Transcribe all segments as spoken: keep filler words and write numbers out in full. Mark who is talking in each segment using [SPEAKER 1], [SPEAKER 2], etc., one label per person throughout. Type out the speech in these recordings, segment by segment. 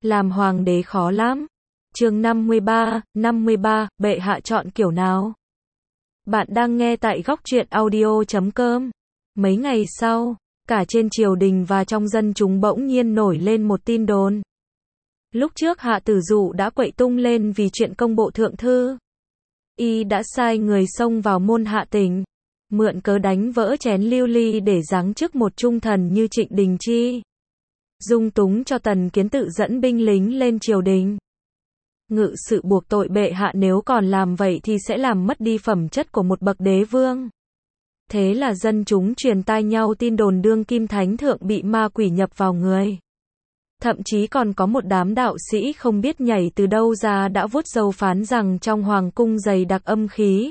[SPEAKER 1] Làm hoàng đế khó lắm. Chương năm mươi ba, năm mươi ba, bệ hạ chọn kiểu nào? Bạn đang nghe tại góc truyện audio chấm com. Mấy ngày sau, cả trên triều đình và trong dân chúng bỗng nhiên nổi lên một tin đồn. Lúc trước Hạ Tử Dụ đã quậy tung lên vì chuyện công bộ thượng thư. Y đã sai người xông vào môn Hạ Tỉnh, mượn cớ đánh vỡ chén lưu ly để giáng chức một trung thần như Trịnh Đình Chi. Dung túng cho Tần Kiến Tự dẫn binh lính lên triều đình. Ngự sự buộc tội bệ hạ nếu còn làm vậy thì sẽ làm mất đi phẩm chất của một bậc đế vương. Thế là dân chúng truyền tai nhau tin đồn đương kim thánh thượng bị ma quỷ nhập vào người. Thậm chí còn có một đám đạo sĩ không biết nhảy từ đâu ra đã vuốt râu phán rằng trong hoàng cung dày đặc âm khí.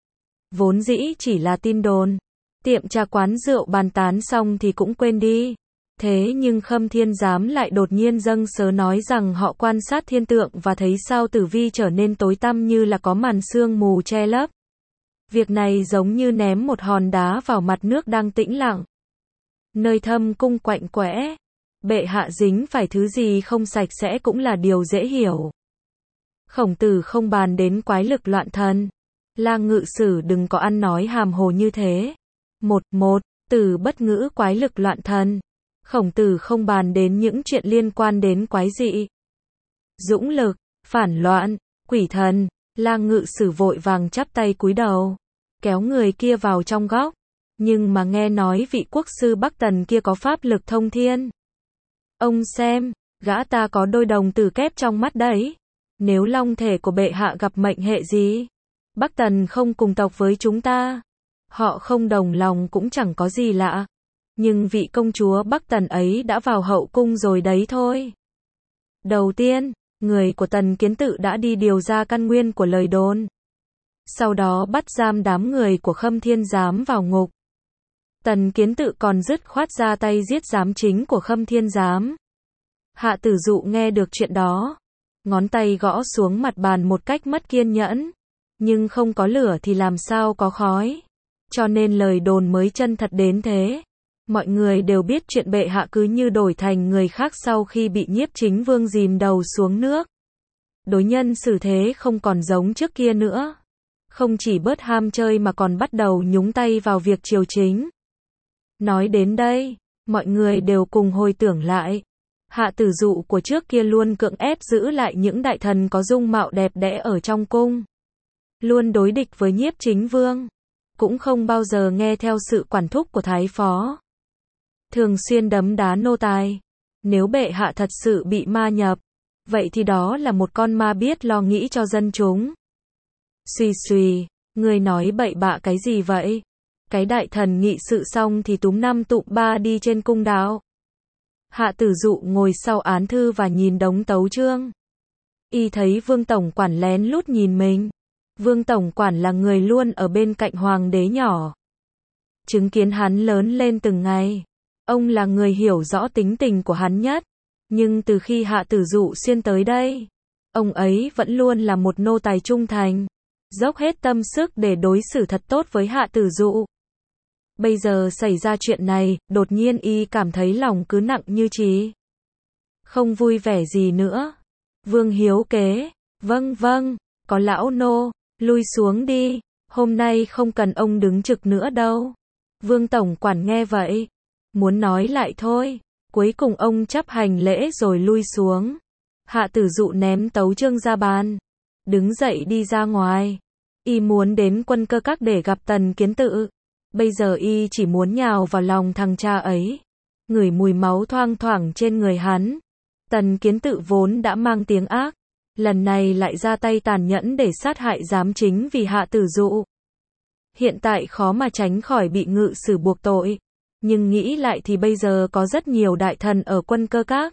[SPEAKER 1] Vốn dĩ chỉ là tin đồn. Tiệm trà quán rượu bàn tán xong thì cũng quên đi. Thế nhưng Khâm Thiên Giám lại đột nhiên dâng sớ nói rằng họ quan sát thiên tượng và thấy sao tử vi trở nên tối tăm như là có màn sương mù che lấp. Việc này giống như ném một hòn đá vào mặt nước đang tĩnh lặng. Nơi thâm cung quạnh quẽ, bệ hạ dính phải thứ gì không sạch sẽ cũng là điều dễ hiểu. Khổng Tử không bàn đến quái lực loạn thần. Lang ngự sử đừng có ăn nói hàm hồ như thế. Một, một, từ bất ngữ quái lực loạn thần. Khổng Tử không bàn đến những chuyện liên quan đến quái dị, dũng lực, phản loạn, quỷ thần. Lang ngự sử vội vàng chắp tay cúi đầu, kéo người kia vào trong góc. Nhưng mà nghe nói vị quốc sư Bắc Tần kia có pháp lực thông thiên. Ông xem, gã ta có đôi đồng tử kép trong mắt đấy. Nếu long thể của bệ hạ gặp mệnh hệ gì, Bắc Tần không cùng tộc với chúng ta, họ không đồng lòng cũng chẳng có gì lạ. Nhưng vị công chúa Bắc Tần ấy đã vào hậu cung rồi đấy thôi. Đầu tiên, người của Tần Kiến Tự đã đi điều ra căn nguyên của lời đồn. Sau đó bắt giam đám người của Khâm Thiên Giám vào ngục. Tần Kiến Tự còn dứt khoát ra tay giết giám chính của Khâm Thiên Giám. Hạ Tử Dụ nghe được chuyện đó, ngón tay gõ xuống mặt bàn một cách mất kiên nhẫn. Nhưng không có lửa thì làm sao có khói. Cho nên lời đồn mới chân thật đến thế. Mọi người đều biết chuyện bệ hạ cứ như đổi thành người khác sau khi bị Nhiếp Chính Vương dìm đầu xuống nước. Đối nhân xử thế không còn giống trước kia nữa. Không chỉ bớt ham chơi mà còn bắt đầu nhúng tay vào việc triều chính. Nói đến đây, mọi người đều cùng hồi tưởng lại. Hạ Tử Dụ của trước kia luôn cưỡng ép giữ lại những đại thần có dung mạo đẹp đẽ ở trong cung. Luôn đối địch với Nhiếp Chính Vương. Cũng không bao giờ nghe theo sự quản thúc của Thái Phó. Thường xuyên đấm đá nô tài. Nếu bệ hạ thật sự bị ma nhập, vậy thì đó là một con ma biết lo nghĩ cho dân chúng. Xùy xùy, người nói bậy bạ cái gì vậy? Cái đại thần nghị sự xong thì túm năm tụm ba đi trên cung đạo. Hạ Tử Dụ ngồi sau án thư và nhìn đống tấu chương. Y thấy Vương Tổng Quản lén lút nhìn mình. Vương Tổng Quản là người luôn ở bên cạnh hoàng đế nhỏ. Chứng kiến hắn lớn lên từng ngày. Ông là người hiểu rõ tính tình của hắn nhất. Nhưng từ khi Hạ Tử Dụ xuyên tới đây, ông ấy vẫn luôn là một nô tài trung thành, dốc hết tâm sức để đối xử thật tốt với Hạ Tử Dụ. Bây giờ xảy ra chuyện này, đột nhiên y cảm thấy lòng cứ nặng như trí. Không vui vẻ gì nữa. Vương hiếu kế, vâng vâng, có lão nô, lui xuống đi, hôm nay không cần ông đứng trực nữa đâu. Vương Tổng Quản nghe vậy, muốn nói lại thôi, cuối cùng ông chắp hành lễ rồi lui xuống. Hạ Tử Dụ ném tấu chương ra bàn, đứng dậy đi ra ngoài. Y muốn đến Quân Cơ Các để gặp Tần Kiến Tự. Bây giờ y chỉ muốn nhào vào lòng thằng cha ấy, ngửi mùi máu thoang thoảng trên người hắn. Tần Kiến Tự vốn đã mang tiếng ác, lần này lại ra tay tàn nhẫn để sát hại giám chính vì Hạ Tử Dụ. Hiện tại khó mà tránh khỏi bị ngự sử buộc tội. Nhưng nghĩ lại thì bây giờ có rất nhiều đại thần ở Quân Cơ Các.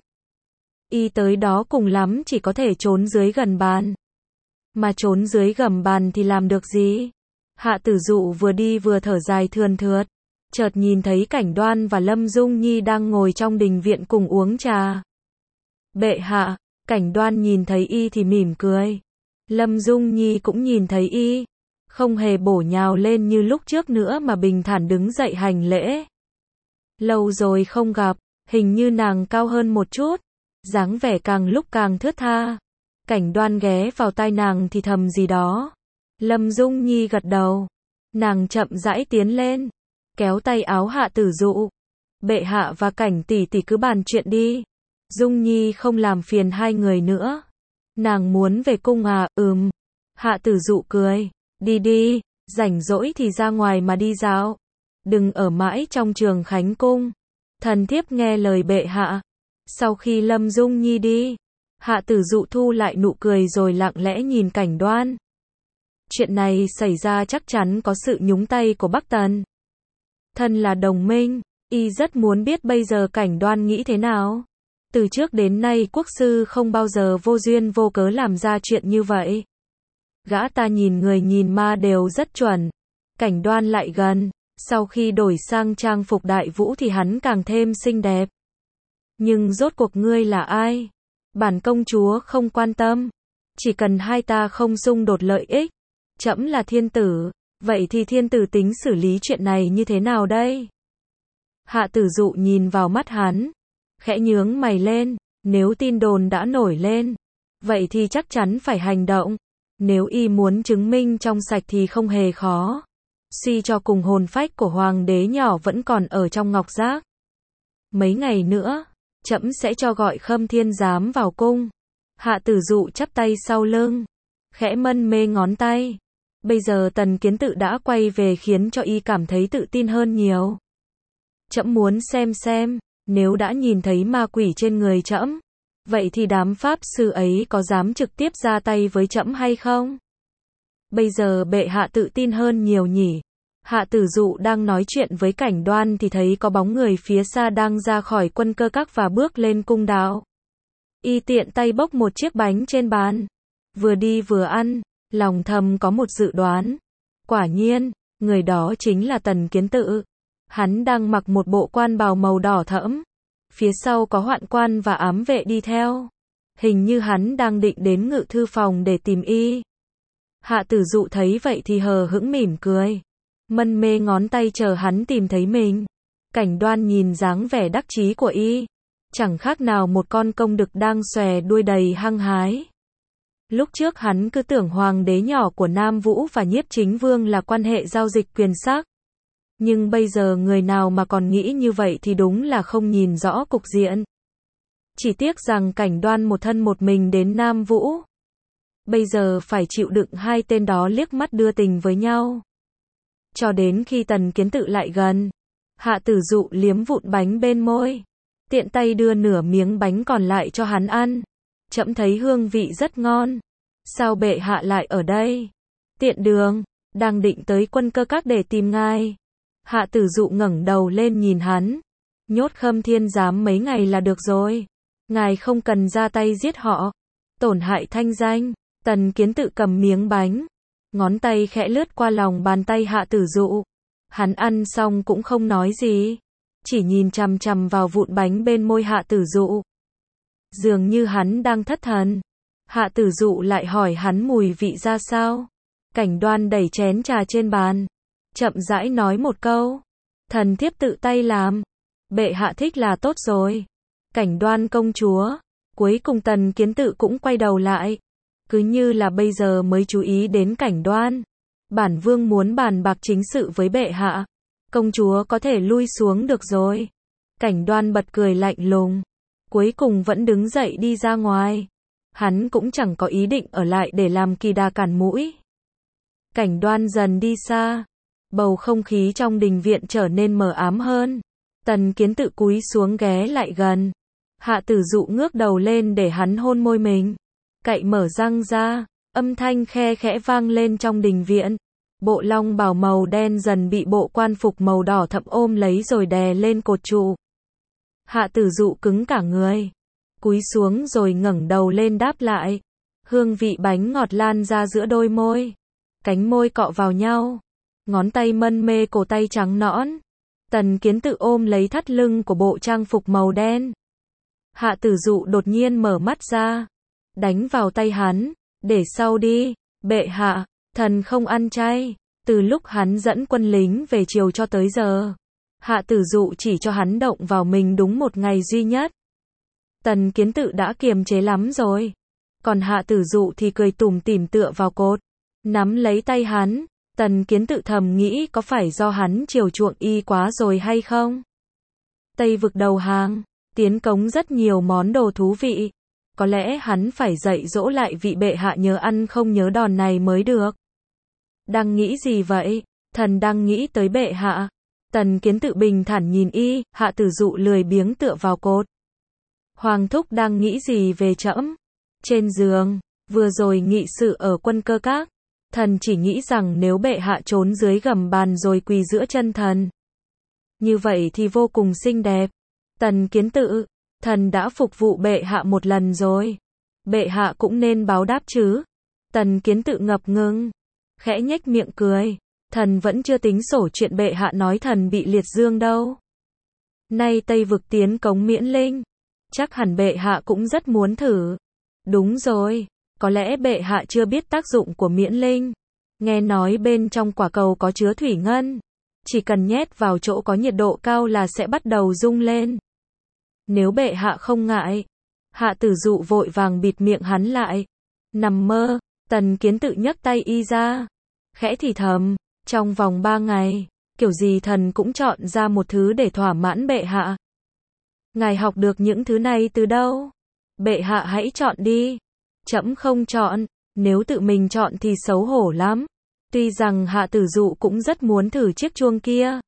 [SPEAKER 1] Y tới đó cùng lắm chỉ có thể trốn dưới gần bàn. Mà trốn dưới gầm bàn thì làm được gì? Hạ Tử Dụ vừa đi vừa thở dài thườn thượt. Chợt nhìn thấy Cảnh Đoan và Lâm Dung Nhi đang ngồi trong đình viện cùng uống trà. Bệ hạ, Cảnh Đoan nhìn thấy y thì mỉm cười. Lâm Dung Nhi cũng nhìn thấy y. Không hề bổ nhào lên như lúc trước nữa mà bình thản đứng dậy hành lễ. Lâu rồi không gặp, hình như nàng cao hơn một chút. dáng vẻ càng lúc càng thướt tha. Cảnh Đoan ghé vào tai nàng thì thầm gì đó. Lâm Dung Nhi gật đầu. Nàng chậm rãi tiến lên, kéo tay áo Hạ Tử Dụ. Bệ hạ và Cảnh tỷ tỷ cứ bàn chuyện đi. Dung Nhi không làm phiền hai người nữa. Nàng muốn về cung à? Ừm. Hạ Tử Dụ cười. Đi đi, rảnh rỗi thì ra ngoài mà đi dạo. Đừng ở mãi trong Trường Khánh cung. Thần thiếp nghe lời bệ hạ. Sau khi Lâm Dung Nhi đi, Hạ Tử Dụ thu lại nụ cười rồi lặng lẽ nhìn Cảnh Đoan. Chuyện này xảy ra chắc chắn có sự nhúng tay của Bắc Tần. Thân là đồng minh, y rất muốn biết bây giờ Cảnh Đoan nghĩ thế nào. Từ trước đến nay quốc sư không bao giờ vô duyên vô cớ làm ra chuyện như vậy. Gã ta nhìn người nhìn ma đều rất chuẩn. Cảnh Đoan lại gần, sau khi đổi sang trang phục đại vũ thì hắn càng thêm xinh đẹp. Nhưng rốt cuộc ngươi là ai? Bản công chúa không quan tâm. Chỉ cần hai ta không xung đột lợi ích. Trẫm là thiên tử, vậy thì thiên tử tính xử lý chuyện này như thế nào đây? Hạ Tử Dụ nhìn vào mắt hắn, khẽ nhướng mày lên, nếu tin đồn đã nổi lên, vậy thì chắc chắn phải hành động. Nếu y muốn chứng minh trong sạch thì không hề khó. Suy cho cùng hồn phách của hoàng đế nhỏ vẫn còn ở trong ngọc giác. Mấy ngày nữa, trẫm sẽ cho gọi Khâm Thiên Giám vào cung. Hạ Tử Dụ chắp tay sau lưng, khẽ mân mê ngón tay. Bây giờ Tần Kiến Tự đã quay về khiến cho y cảm thấy tự tin hơn nhiều. Trẫm muốn xem xem, nếu đã nhìn thấy ma quỷ trên người trẫm, vậy thì đám pháp sư ấy có dám trực tiếp ra tay với trẫm hay không? Bây giờ bệ hạ tự tin hơn nhiều nhỉ? Hạ Tử Dụ đang nói chuyện với Cảnh Đoan thì thấy có bóng người phía xa đang ra khỏi quân cơ các và bước lên cung đạo. Y tiện tay bốc một chiếc bánh trên bàn, vừa đi vừa ăn, lòng thầm có một dự đoán. Quả nhiên, người đó chính là Tần Kiến Tự. Hắn đang mặc một bộ quan bào màu đỏ thẫm. Phía sau có hoạn quan và ám vệ đi theo. Hình như hắn đang định đến ngự thư phòng để tìm y. Hạ Tử Dụ thấy vậy thì hờ hững mỉm cười. Mân mê ngón tay chờ hắn tìm thấy mình. Cảnh Đoan nhìn dáng vẻ đắc chí của y. Chẳng khác nào một con công đực đang xòe đuôi đầy hăng hái. Lúc trước hắn cứ tưởng hoàng đế nhỏ của Nam Vũ và Nhiếp Chính Vương là quan hệ giao dịch quyền sắc. Nhưng bây giờ người nào mà còn nghĩ như vậy thì đúng là không nhìn rõ cục diện. Chỉ tiếc rằng Cảnh Đoan một thân một mình đến Nam Vũ. Bây giờ phải chịu đựng hai tên đó liếc mắt đưa tình với nhau. Cho đến khi Tần Kiến Tự lại gần, Hạ Tử Dụ liếm vụn bánh bên môi, tiện tay đưa nửa miếng bánh còn lại cho hắn ăn. Trẫm thấy hương vị rất ngon. Sao bệ hạ lại ở đây? Tiện đường, đang định tới quân cơ các để tìm ngài. Hạ Tử Dụ ngẩng đầu lên nhìn hắn. Nhốt Khâm Thiên Giám mấy ngày là được rồi. Ngài không cần ra tay giết họ. Tổn hại thanh danh. Tần Kiến Tự cầm miếng bánh. Ngón tay khẽ lướt qua lòng bàn tay Hạ Tử Dụ. Hắn ăn xong cũng không nói gì. Chỉ nhìn chằm chằm vào vụn bánh bên môi Hạ Tử Dụ. Dường như hắn đang thất thần. Hạ Tử Dụ lại hỏi hắn mùi vị ra sao. Cảnh Đoan đẩy chén trà trên bàn, chậm rãi nói một câu. Thần thiếp tự tay làm. Bệ hạ thích là tốt rồi. Cảnh Đoan công chúa. Cuối cùng Tần Kiến Tự cũng quay đầu lại. Cứ như là bây giờ mới chú ý đến Cảnh Đoan. Bản vương muốn bàn bạc chính sự với bệ hạ. Công chúa có thể lui xuống được rồi. Cảnh Đoan bật cười lạnh lùng. Cuối cùng vẫn đứng dậy đi ra ngoài. Hắn cũng chẳng có ý định ở lại để làm kỳ đà cản mũi. Cảnh Đoan dần đi xa. Bầu không khí trong đình viện trở nên mờ ám hơn. Tần Kiến Tự cúi xuống ghé lại gần. Hạ Tử Dụ ngước đầu lên để hắn hôn môi mình. Cậy mở răng ra, âm thanh khe khẽ vang lên trong đình viện. Bộ long bào màu đen dần bị bộ quan phục màu đỏ thẫm ôm lấy rồi đè lên cột trụ. Hạ Tử Dụ cứng cả người, cúi xuống rồi ngẩng đầu lên đáp lại. Hương vị bánh ngọt lan ra giữa đôi môi. Cánh môi cọ vào nhau. Ngón tay mân mê cổ tay trắng nõn. Tần Kiến Tự ôm lấy thắt lưng của bộ trang phục màu đen. Hạ Tử Dụ đột nhiên mở mắt ra. Đánh vào tay hắn. Để sau đi, bệ hạ, thần không ăn chay. Từ lúc hắn dẫn quân lính về chiều cho tới giờ, Hạ Tử Dụ chỉ cho hắn động vào mình đúng một ngày duy nhất. Tần Kiến Tự đã kiềm chế lắm rồi. Còn Hạ Tử Dụ thì cười tủm tỉm tựa vào cột, nắm lấy tay hắn. Tần Kiến Tự thầm nghĩ có phải do hắn chiều chuộng y quá rồi hay không? Tây vực đầu hàng, tiến cống rất nhiều món đồ thú vị. Có lẽ hắn phải dạy dỗ lại vị bệ hạ nhớ ăn không nhớ đòn này mới được. Đang nghĩ gì vậy? Thần đang nghĩ tới bệ hạ. Tần Kiến Tự bình thản nhìn y, Hạ Tử Dụ lười biếng tựa vào cột. Hoàng thúc đang nghĩ gì về trẫm? Trên giường, vừa rồi nghị sự ở Quân Cơ Các. Thần chỉ nghĩ rằng nếu bệ hạ trốn dưới gầm bàn rồi quỳ giữa chân thần, như vậy thì vô cùng xinh đẹp. Tần Kiến Tự, thần đã phục vụ bệ hạ một lần rồi. Bệ hạ cũng nên báo đáp chứ. Tần Kiến Tự ngập ngừng, khẽ nhếch miệng cười. Thần vẫn chưa tính sổ chuyện bệ hạ nói thần bị liệt dương đâu. Nay Tây vực tiến cống miễn linh, chắc hẳn bệ hạ cũng rất muốn thử. Đúng rồi, có lẽ bệ hạ chưa biết tác dụng của miễn linh. Nghe nói bên trong quả cầu có chứa thủy ngân, chỉ cần nhét vào chỗ có nhiệt độ cao là sẽ bắt đầu rung lên. Nếu bệ hạ không ngại. Hạ Tử Dụ vội vàng bịt miệng hắn lại. Nằm mơ. Tần Kiến Tự nhấc tay y ra, khẽ thì thầm, trong vòng ba ngày, kiểu gì thần cũng chọn ra một thứ để thỏa mãn bệ hạ. Ngài học được những thứ này từ đâu? Bệ hạ hãy chọn đi. Trẫm không chọn. Nếu tự mình chọn thì xấu hổ lắm. Tuy rằng Hạ Tử Dụ cũng rất muốn thử chiếc chuông kia.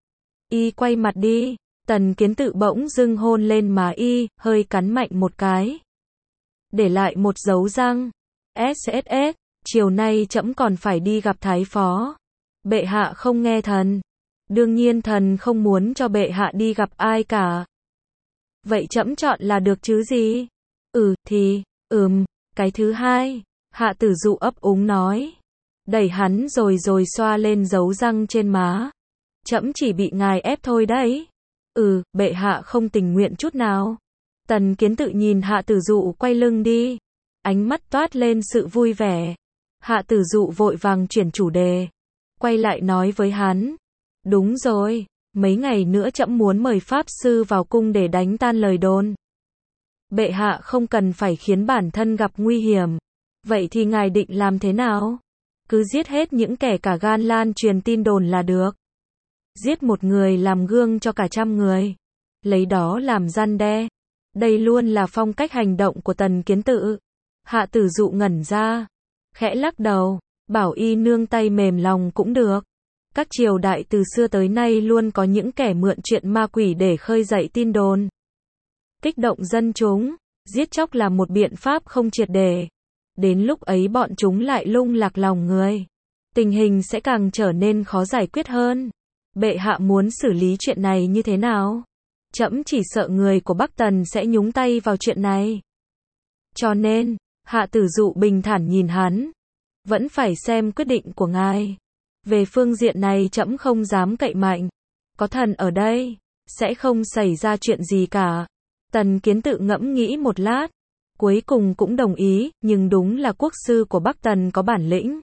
[SPEAKER 1] Y quay mặt đi. Tần Kiến Tự bỗng dưng hôn lên má y, hơi cắn mạnh một cái, để lại một dấu răng. ét ét ét, chiều nay trẫm còn phải đi gặp thái phó. Bệ hạ không nghe thần. Đương nhiên thần không muốn cho bệ hạ đi gặp ai cả. Vậy trẫm chọn là được chứ gì? Ừ, thì, ừm, cái thứ hai. Hạ Tử Dụ ấp úng nói. Đẩy hắn rồi rồi xoa lên dấu răng trên má. Trẫm chỉ bị ngài ép thôi đấy. Ừ, bệ hạ không tình nguyện chút nào. Tần Kiến Tự nhìn Hạ Tử Dụ quay lưng đi, ánh mắt toát lên sự vui vẻ. Hạ Tử Dụ vội vàng chuyển chủ đề, quay lại nói với hắn. Đúng rồi, mấy ngày nữa trẫm muốn mời Pháp Sư vào cung để đánh tan lời đồn. Bệ hạ không cần phải khiến bản thân gặp nguy hiểm. Vậy thì ngài định làm thế nào? Cứ giết hết những kẻ cả gan lan truyền tin đồn là được. Giết một người làm gương cho cả trăm người. Lấy đó làm răn đe. Đây luôn là phong cách hành động của Tần Kiến Tự. Hạ Tử Dụ ngẩn ra, khẽ lắc đầu, bảo y nương tay mềm lòng cũng được. Các triều đại từ xưa tới nay luôn có những kẻ mượn chuyện ma quỷ để khơi dậy tin đồn, kích động dân chúng. Giết chóc là một biện pháp không triệt để. Đến lúc ấy bọn chúng lại lung lạc lòng người. Tình hình sẽ càng trở nên khó giải quyết hơn. Bệ hạ muốn xử lý chuyện này như thế nào? Trẫm chỉ sợ người của Bắc Tần sẽ nhúng tay vào chuyện này. Cho nên, Hạ Tử Dụ bình thản nhìn hắn. Vẫn phải xem quyết định của ngài. Về phương diện này trẫm không dám cậy mạnh. Có thần ở đây, sẽ không xảy ra chuyện gì cả. Tần Kiến Tự ngẫm nghĩ một lát, cuối cùng cũng đồng ý, nhưng đúng là quốc sư của Bắc Tần có bản lĩnh.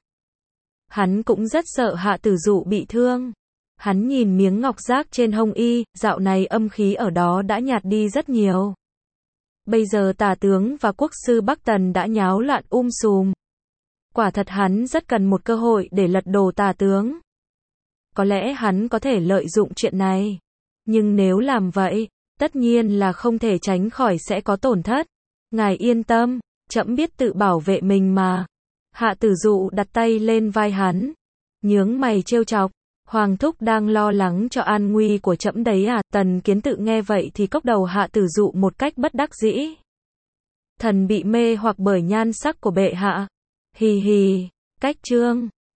[SPEAKER 1] Hắn cũng rất sợ Hạ Tử Dụ bị thương. Hắn nhìn miếng ngọc giác trên hông y, dạo này âm khí ở đó đã nhạt đi rất nhiều. Bây giờ tả tướng và quốc sư Bắc Tần đã nháo loạn um sùm. Quả thật hắn rất cần một cơ hội để lật đổ tả tướng. Có lẽ hắn có thể lợi dụng chuyện này. Nhưng nếu làm vậy, tất nhiên là không thể tránh khỏi sẽ có tổn thất. Ngài yên tâm, trẫm biết tự bảo vệ mình mà. Hạ Tử Dụ đặt tay lên vai hắn, nhướng mày trêu chọc. Hoàng thúc đang lo lắng cho an nguy của trẫm đấy à? Tần Kiến Tự nghe vậy thì cốc đầu Hạ Tử Dụ một cách bất đắc dĩ. Thần bị mê hoặc bởi nhan sắc của bệ hạ. Hì hì, cách chương.